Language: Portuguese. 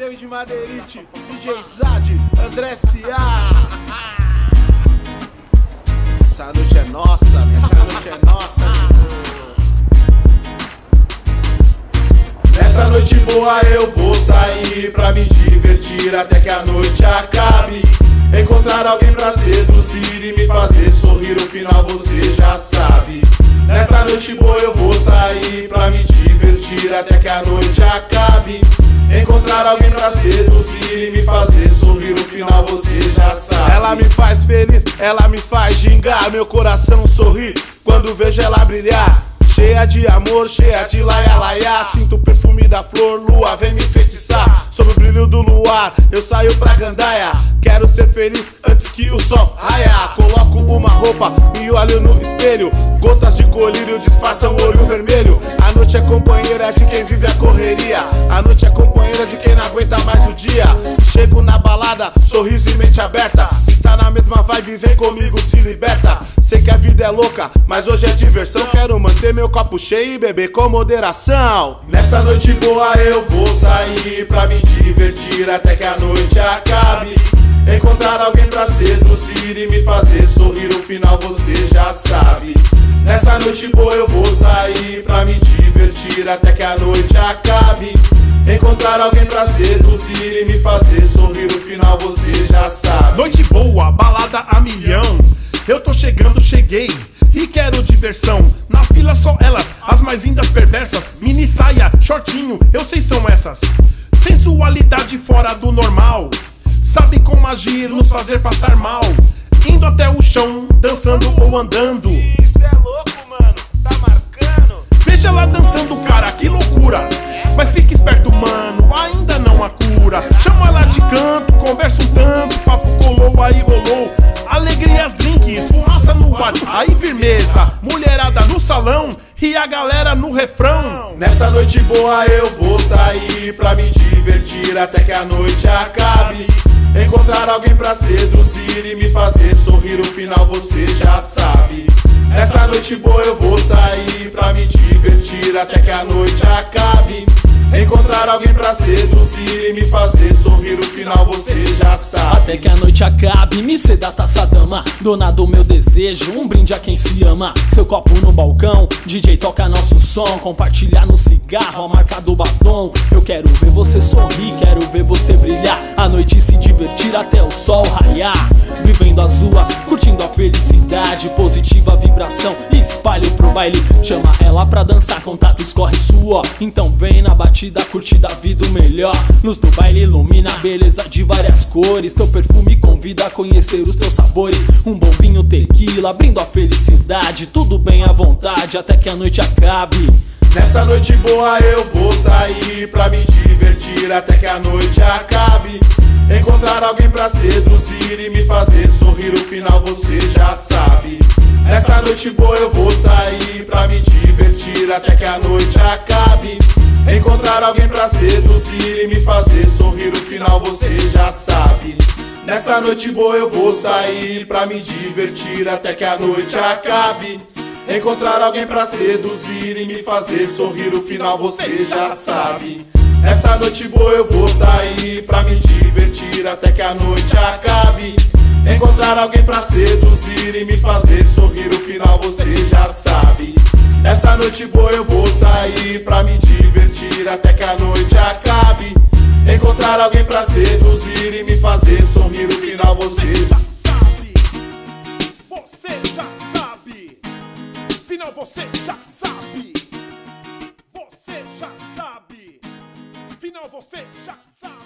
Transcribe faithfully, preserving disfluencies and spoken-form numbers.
David Madeirite, D J Zad, André S A Essa noite é nossa, essa noite é nossa. Nessa noite boa eu vou sair pra me divertir até que a noite acabe. Encontrar alguém pra seduzir e me fazer sorrir, o final você já sabe. Nessa noite boa eu vou sair pra me divertir até que a noite acabe. Encontrar alguém pra seduzir e me fazer sorrir, o final você já sabe. Ela me faz feliz, ela me faz gingar, meu coração sorri quando vejo ela brilhar. Cheia de amor, cheia de laia laia, sinto o perfume da flor, lua vem me enfeitiçar. Sob o brilho do luar, eu saio pra gandaia. Quero ser feliz antes que o sol raia. Coloco uma roupa, me olho no espelho. Gotas de colírio disfarçam o olho vermelho. A noite é companheira de quem vive a correria. A noite é companheira de quem não aguenta mais o dia. Chego na balada, sorriso e mente aberta. Se está na mesma vibe, vem comigo, se liberta. Sei que a vida é louca, mas hoje é diversão. Quero manter meu copo cheio e beber com moderação. Nessa noite boa eu vou sair pra me divertir até que a noite acabe. Encontrar alguém pra seduzir e me fazer sorrir, o final você já sabe. Nessa noite boa eu vou sair pra me divertir até que a noite acabe. Encontrar alguém pra seduzir e me fazer sorrir, o final você já sabe. Noite boa, balada a milhão. Eu tô chegando, cheguei e quero diversão. Na fila só elas, as mais lindas perversas. Mini saia, shortinho, eu sei são essas. Sensualidade fora do normal. Sabe como agir, nos fazer passar mal. Indo até o chão, dançando ou andando. Isso é louco, mano, tá marcando. Veja ela dançando, cara, que loucura. Mas fique esperto, mano, ainda não há cura. Chama ela de canto, conversa um tanto. Papo colou, aí rolou. Alegrias, drinks, fumaça no ar, aí firmeza. Mulherada no salão e a galera no refrão. Nessa noite boa eu vou sair pra me divertir até que a noite acabe. Encontrar alguém pra seduzir e me fazer sorrir, o final você já sabe. Nessa noite boa eu vou sair pra me divertir até que a noite acabe. Encontrar alguém pra seduzir e me fazer sorrir, o final você já sabe. Até que a noite acabe, me ceda taça dama. Dona do meu desejo, um brinde a quem se ama. Seu copo no balcão, D J toca nosso som. Compartilhar no cigarro, a marca do batom. Eu quero ver você sorrir, quero ver você brilhar. A noite se divertir até o sol raiar. Vivendo as ruas, curtindo a felicidade. Positiva vibração, espalho pro baile. Chama ela pra dançar, contato escorre suor. Então vem na batida, curtida a vida o melhor. Luz do baile ilumina a beleza de várias cores. Teu perfume convida a conhecer os teus sabores. Um bom vinho tequila, abrindo a felicidade. Tudo bem à vontade até que a noite acabe. Nessa noite boa eu vou sair pra me divertir até que a noite acabe. Encontrar alguém pra seduzir e me fazer sorrir, o final você já sabe. Nessa noite boa eu vou sair pra me divertir até que a noite acabe. Encontrar alguém pra seduzir e me fazer sorrir, o final você já sabe. Nessa noite boa eu vou sair pra me divertir até que a noite acabe. Encontrar alguém pra seduzir e me fazer sorrir, o final você já sabe. Nessa noite boa eu vou sair pra me divertir até que a noite acabe. Encontrar alguém pra seduzir e me fazer sorrir, o final você já sabe. Nessa noite boa eu vou sair pra me divertir até que a noite acabe. Encontrar alguém pra seduzir e me fazer sorrir, o final você já sabe. Você já sabe. Final você já sabe. Você já sabe. Final você já sabe.